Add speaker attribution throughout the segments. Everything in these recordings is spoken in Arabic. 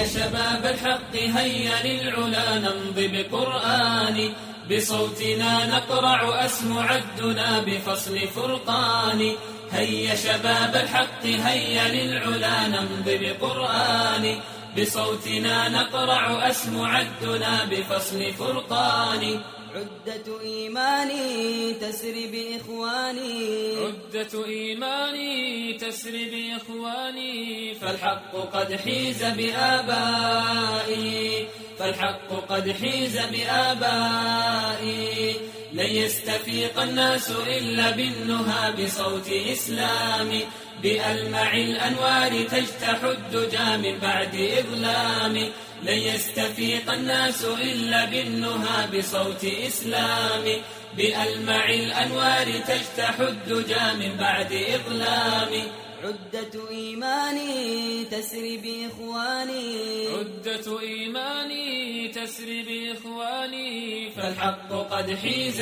Speaker 1: هيا شباب الحق هيا للعلا نمضي بقرآن، بصوتنا نقرع أسم عدنا بفصل فرقان. هيا شباب الحق هيا للعلا نمضي بقرآن، بصوتنا نقرع أسم عدنا بفصل فرقان.
Speaker 2: عدة إيماني تسري بإخواني،
Speaker 1: عدة إيماني تسري بإخواني، فالحق قد حيز بآبائي، فالحق قد حيز بآبائي. لن يستفيق الناس إلا بالنهى بصوت إسلامي، بألمع الأنوار تجتاح الدجى من بعد إظلام. لن يستفيق الناس إلا بالنهى بصوت إسلامي، بألمع الأنوار تجتاح الدجى من بعد إظلام.
Speaker 2: عدة إيماني تسري بإخواني،
Speaker 1: عدة إيماني تسري بإخواني، فالحق قد حيز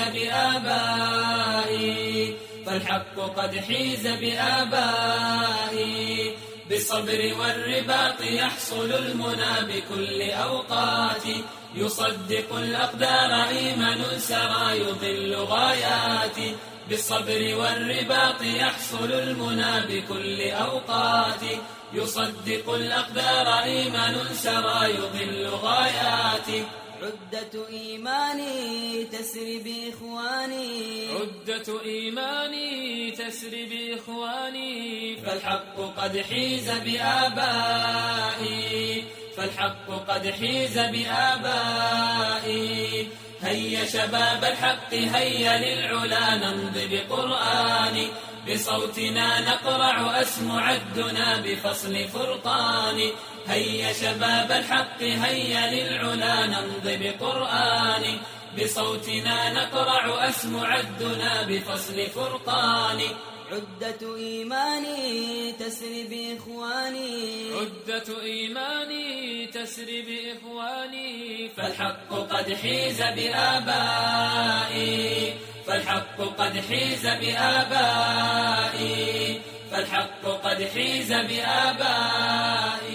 Speaker 1: بآبائي، فالحق قد حيز بآبائي. بالصبر والرباط يحصل المنى بكل أوقات، يصدق الأقدار إيمان سرى يضل غاياتي. بالصبر والرباط يحصل المنى بكل أوقات، يصدق الأقدار إيمان سرى يضل غاياتي.
Speaker 2: عدة إيماني تسري بإخواني،
Speaker 1: عدة إيماني تسري بإخواني، فالحق قد حيز بآبائي، فالحق قد حيز بآبائي. هيا شباب الحق هيا للعلا نمضي بقرآن، بصوتنا نقرع أسم عدنا بفصل فرقان. هيا شباب الحق هيا للعلا نمضي بقرآن، بصوتنا نقرع أسم عدنا بفصل فرقان.
Speaker 2: عدة إيماني تسري بإخواني،
Speaker 1: عدة إيماني تسري بإخواني، فالحق قد حيز بآبائي، فالحق قد حيز بآبائي، فالحق قد حيز بآبائي.